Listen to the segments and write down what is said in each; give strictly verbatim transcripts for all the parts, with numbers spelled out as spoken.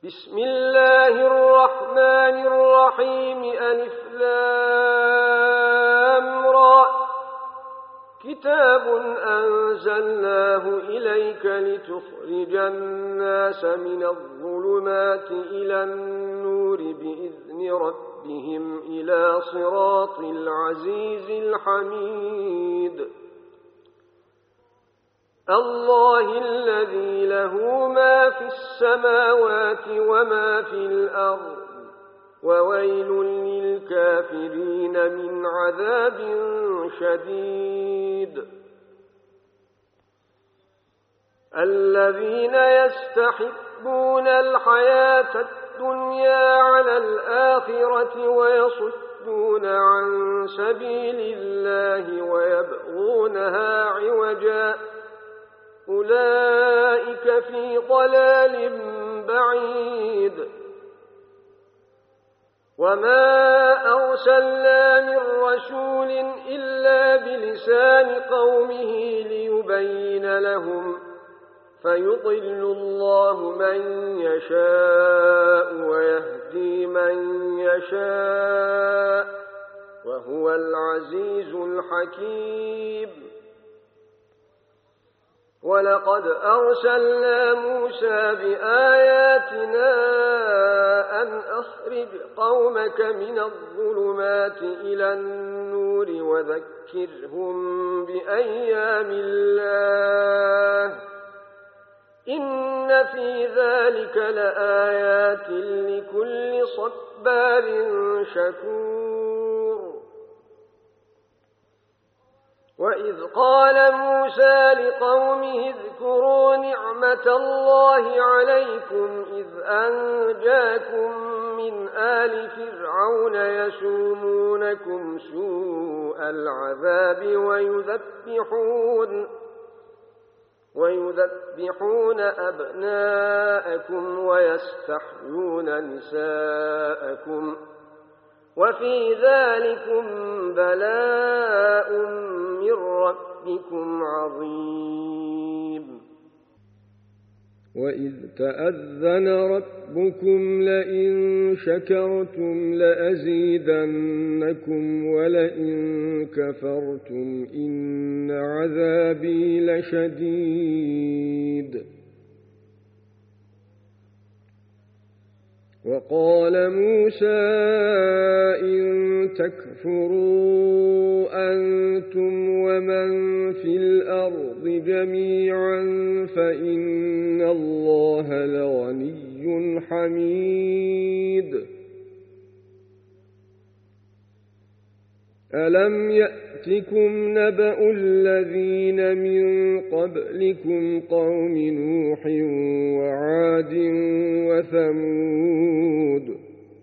بسم الله الرحمن الرحيم ألف لام را كتاب أنزلناه إليك لتخرج الناس من الظلمات إلى النور بإذن ربهم إلى صراط العزيز الحميد الله الذي له ما في السماوات وما في الأرض وويل للكافرين من عذاب شديد الذين يستحبون الحياة الدنيا على الآخرة ويصدون عن سبيل الله ويبغونها عوجا أولئك في ضلال بعيد وما أرسلنا من رسول إلا بلسان قومه ليبين لهم فيضل الله من يشاء ويهدي من يشاء وهو العزيز الحكيم ولقد أرسلنا موسى بآياتنا أن أخرج قومك من الظلمات إلى النور وذكرهم بأيام الله إن في ذلك لآيات لكل صبار شكور وإذ قال موسى لقومه اذكروا نعمة الله عليكم إذ أنجاكم من آل فرعون يسومونكم سوء العذاب ويذبحون ويذبحون أبناءكم ويستحيون نساءكم وفي ذلكم بلاء من ربكم عظيم وإذ تأذن ربكم لئن شكرتم لأزيدنكم ولئن كفرتم إن عذابي لشديد وقال موسى إن تكفروا أنتم ومن في الأرض جميعا فإن الله لغني حميد ألم يأتكم نبأ الذين من قبلكم قوم نوح وعاد وثمود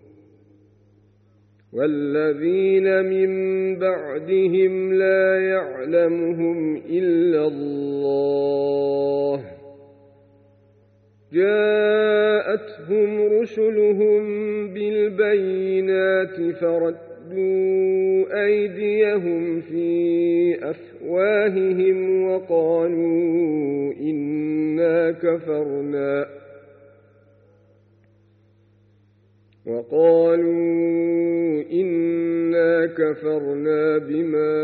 والذين من بعدهم لا يعلمهم إلا الله جاءتهم رسلهم بالبينات فردوا أيديهم في أفواههم وقالوا إنا كفرنا وقالوا إنا كفرنا بما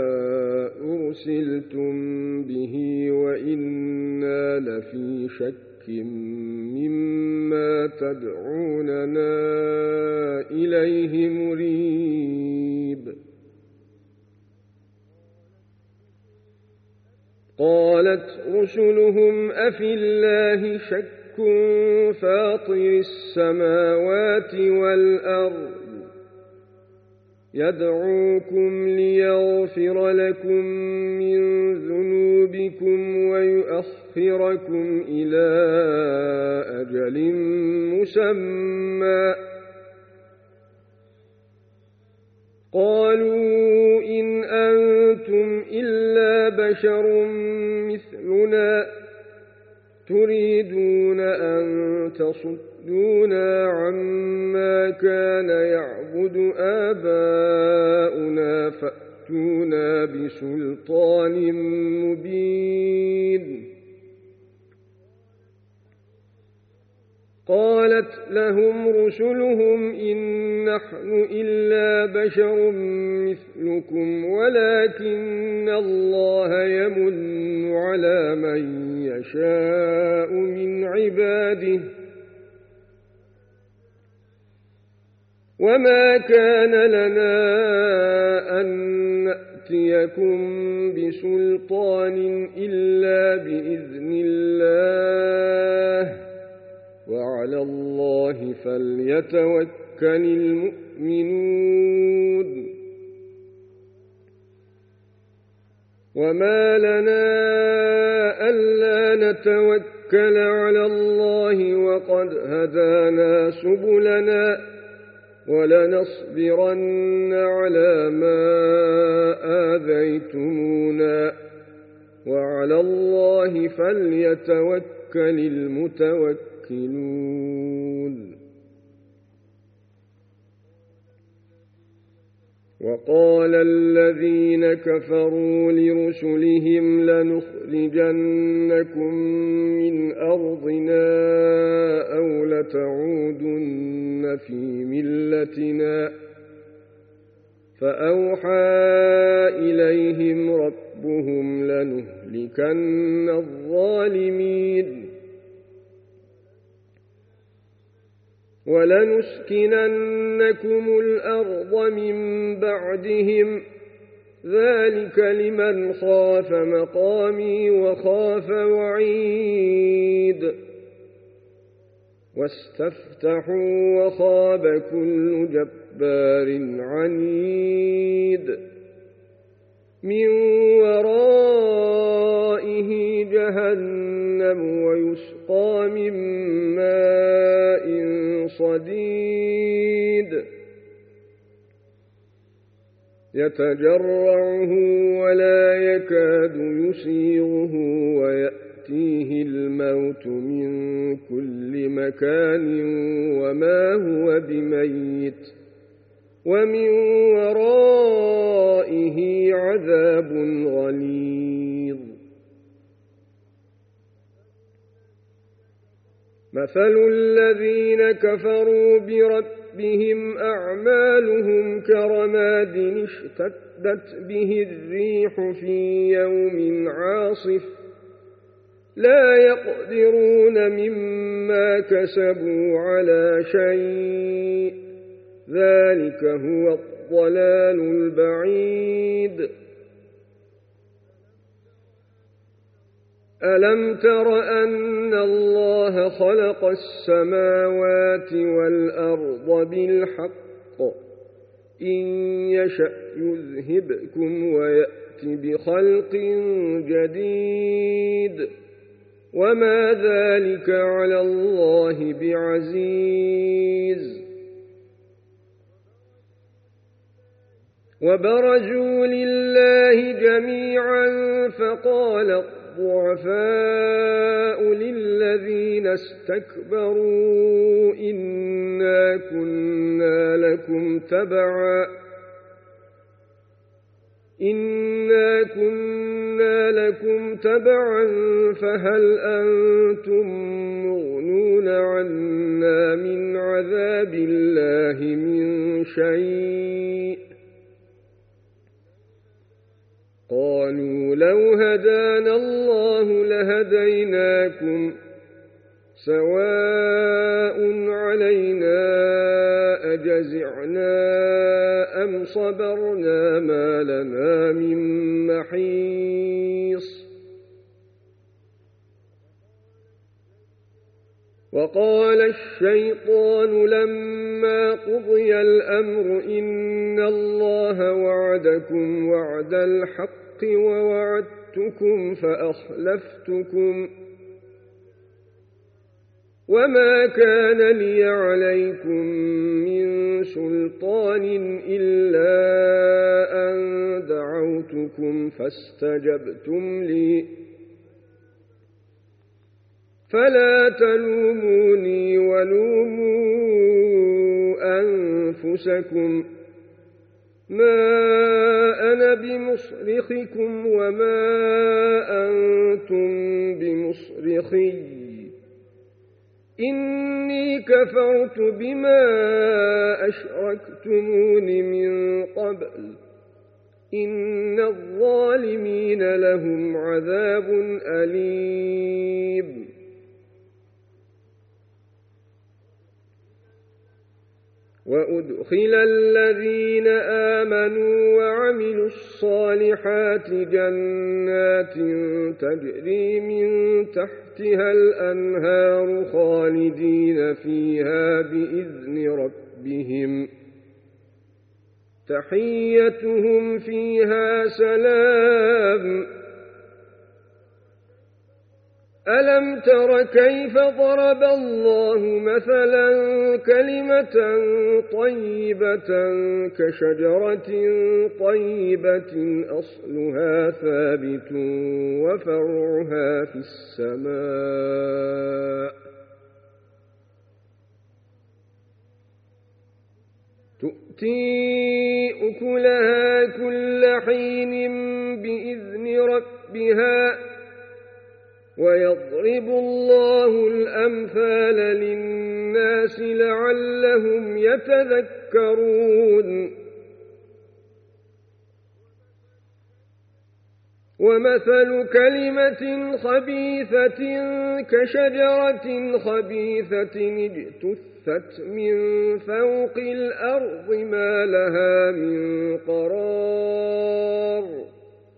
أرسلتم به وإنا لفي شك مما تدعوننا إليه مريب قالت رسلهم أفي الله شك فاطر السماوات والأرض يدعوكم ليغفر لكم من ذنوبكم ويؤخركم إلى أجل مسمى قالوا إن أنتم إلا بشر مثلنا تريدون أن تصدونا عما كان يعبد آباؤنا فأتونا بسلطان مبين قالت لهم رسلهم إن نحن إلا بشر مثلكم ولكن الله يمن على من يشاء من عباده وما كان لنا أن نأتيكم بسلطان إلا بإذن الله وعلى الله فليتوكل المؤمنون وما لنا ألا نتوكل على الله وقد هدانا سبلنا ولنصبرن على ما آذيتمونا وعلى الله فليتوكل المتوكلون وقال الذين كفروا لرسلهم لنخرجنكم من أرضنا أو لتعودن في ملتنا فأوحى إليهم ربهم لنهلكن الظالمين ولنسكننكم الأرض من بعدهم ذلك لمن خاف مقامي وخاف وعيد واستفتحوا وخاب كل جبار عنيد من ورائه جهنم ويسقى من ماء صديد يتجرعه ولا يكاد يسيغه ويأتيه الموت من كل مكان وما هو بميت ومن ورائه عذاب غليظ مثل الذين كفروا بربهم أعمالهم كرماد اشتدت به الريح في يوم عاصف لا يقدرون مما كسبوا على شيء ذلك هو الضلال البعيد ألم تر أن الله خلق السماوات والأرض بالحق إن يشأ يذهبكم ويأت بخلق جديد وما ذلك على الله بعزيز وبرزوا لله جميعا فقال الضعفاء للذين استكبروا إنا كنا لكم تبعا إنا كنا لكم تبعا فهل أنتم مغنون عنا من عذاب الله من شيء قالوا لو هدانا الله لهديناكم سواء علينا أجزعنا أم صبرنا ما لنا من محيص وقال الشيطان لما قضي الأمر إن الله وعدكم وعد الحق ووعدتكم فأخلفتكم وما كان لي عليكم من سلطان إلا أن دعوتكم فاستجبتم لي فلا تلوموني ولوموا أنفسكم ما أنا بمصرخكم وما أنتم بمصرخي إني كفرت بما أشركتمون من قبل إن الظالمين لهم عذاب أليم وأدخل الذين آمنوا وعملوا الصالحات جنات تجري من تحتها الأنهار خالدين فيها بإذن ربهم تحيتهم فيها سلام ألم تر كيف ضرب الله مثلا كلمة طيبة كشجرة طيبة أصلها ثابت وفرعها في السماء تؤتي أكلها كل حين بإذن ربها ويضرب الله الأمثال للناس لعلهم يتذكرون ومثل كلمة خبيثة كشجرة خبيثة اجتثت من فوق الأرض ما لها من قرار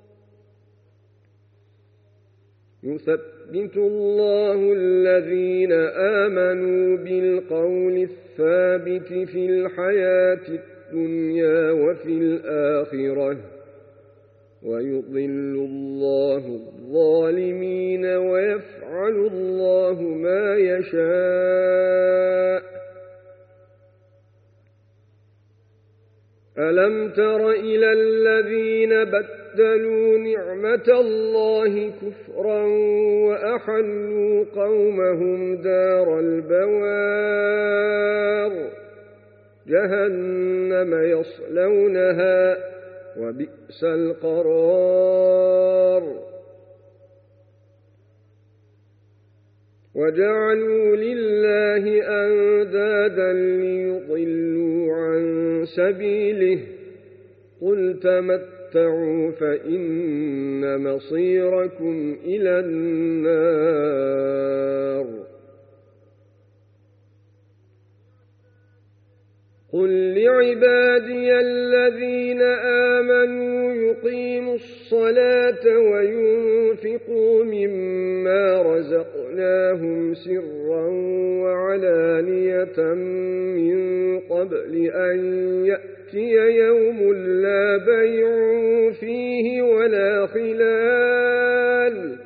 يثبت الله الذين آمنوا بالقول الثابت في الحياة الدنيا وفي الآخرة ويضل الله الظالمين ويفعل الله ما يشاء ألم تر إلى الذين بدلوا نعمة الله كفرا وأحلوا قومهم دار البوار جهنم يصلونها وبئس القرار وجعلوا لله أندادا ليضلوا عن سبيله قل تمتعوا فإن مصيركم إلى النار قل لعبادي الذين آمنوا يقيموا الصلاة وينفقوا مما رزقناهم سرا وعلانية من قبل أن يأتي يوم لا بيع فيه ولا خلال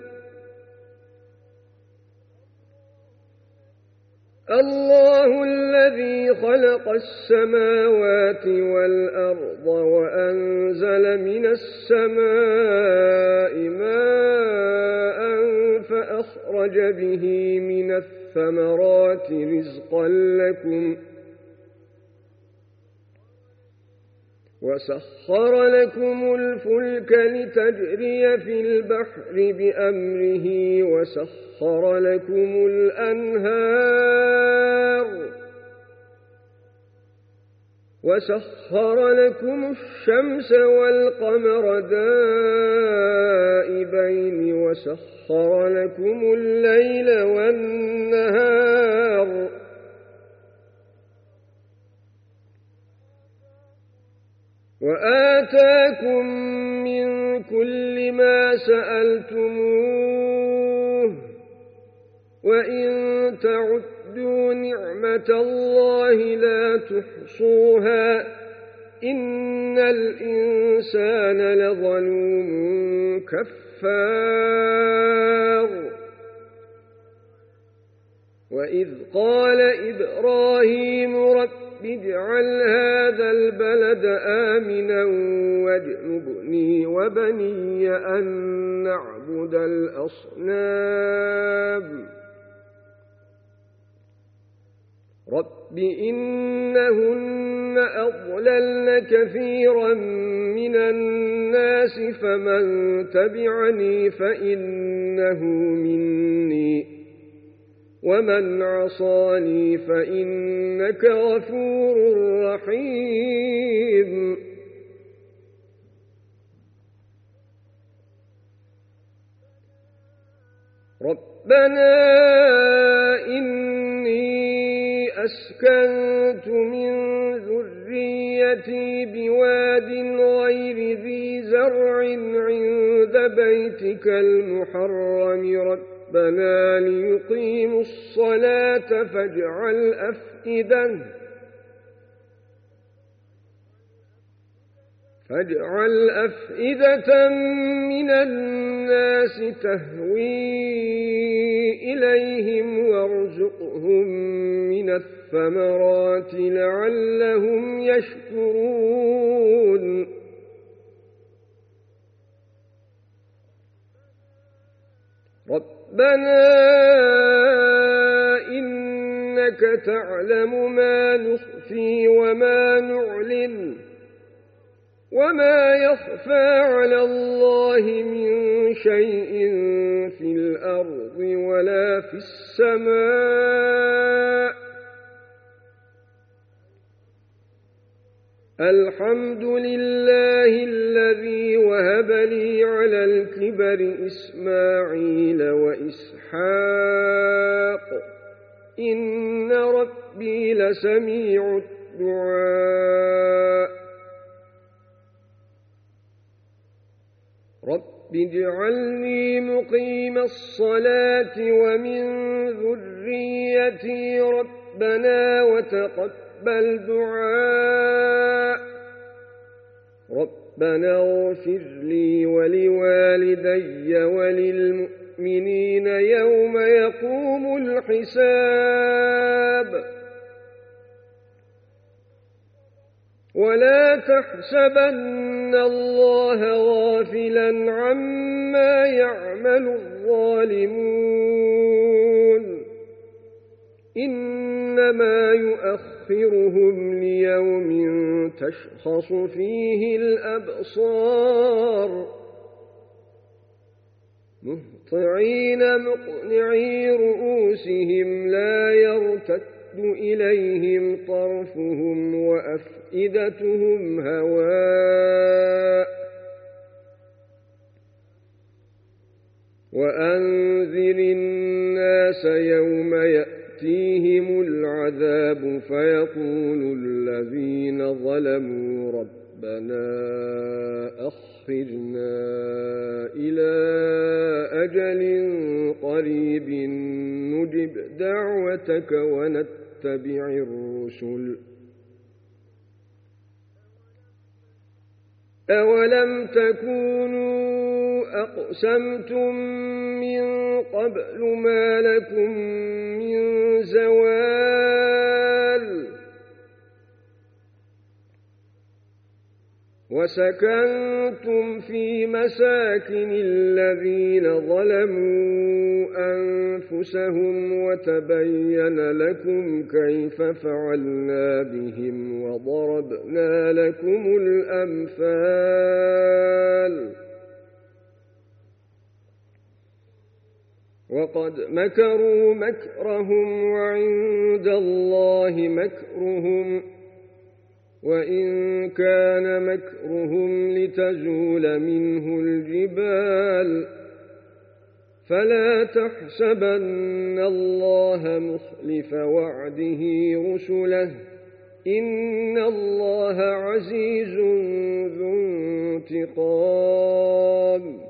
الله الذي خلق السماوات والأرض وأنزل من السماء ماء فأخرج به من الثمرات رزقا لكم وسخر لكم الفلك لتجري في البحر بأمره وسخر لكم الأنهار وسخر لكم الشمس والقمر دائبين وسخر لكم الليل والنهار وآتاكم من كل ما سألتموه وإن تعدوا نعمة الله لا تحصوها إن الإنسان لظلوم كفار وإذ قال إبراهيم رب اجعل هذا البلد آمنا واجنبني وبني أن نعبد الأصنام رب إنهن أضللن كثيرا من الناس فمن تبعني فإنه مني ومن عصاني فإنك غفور رحيم ربنا إني أسكنت من ذريتي بواد غير ذي زرع عند بيتك المحرم ربنا ليقيموا الصلاة فاجعل أفئدة فاجعل أفئدة من الناس تهوي إليهم وارزقهم من الثمرات لعلهم يشكرون ربنا إنك تعلم ما نخفي وما نعلن وما يخفى على الله من شيء في الأرض ولا في السماء الحمد لله الذي وهب لي على الكبر إسماعيل وإسحاق إن ربي لسميع الدعاء رب اجعلني مقيم الصلاة ومن ذريتي ربنا وتقبل دعاء ربنا اغفر لي ولوالدي وللمؤمنين يوم يقوم الحساب ولا تحسبن الله غافلا عما يعمل الظالمون إنما يؤخرهم ليوم تشخص فيه الأبصار مهطعين مقنعي رؤوسهم لا يرتد إليهم طرفهم وأفئدتهم هواء وأنذر الناس يوم يأتيهم العذاب فيقول الذين ظلموا ربنا أخرجنا إلى أجل قريب نجب دعوتك ونتبع الرسل أولم تكونوا أقسمتم من قبل ما لكم من زوال وسكنتم في مساكن الذين ظلموا أنفسهم وتبين لكم كيف فعلنا بهم وضربنا لكم الأمثال وقد مكروا مكرهم وعند الله مكرهم وإن كان مكرهم لتزول منه الجبال فلا تحسبن الله مخلف وعده رسله إن الله عزيز ذو انتقام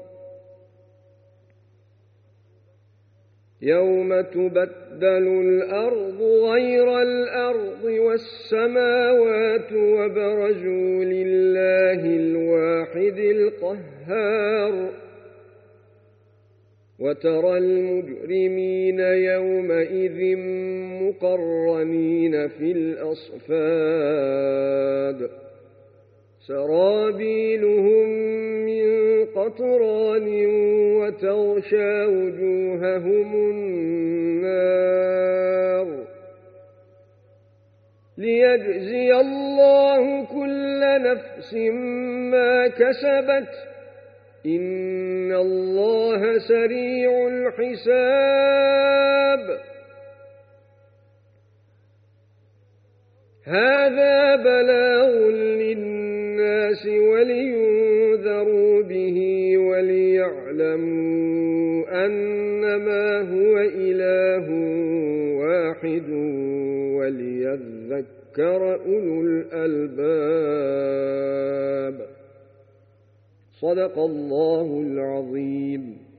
يوم تبدل الأرض غير الأرض والسماوات وبرزوا لله الواحد القهار وترى المجرمين يومئذ مقرنين في الأصفاد سرابيلهم من قطران وتغشى وجوههم النار ليجزي الله كل نفس ما كسبت إن الله سريع الحساب هذا بلاغ للناس ولينذروا به وليعلموا أنما هو إله واحد وليذكر أولو الألباب. صدق الله العظيم.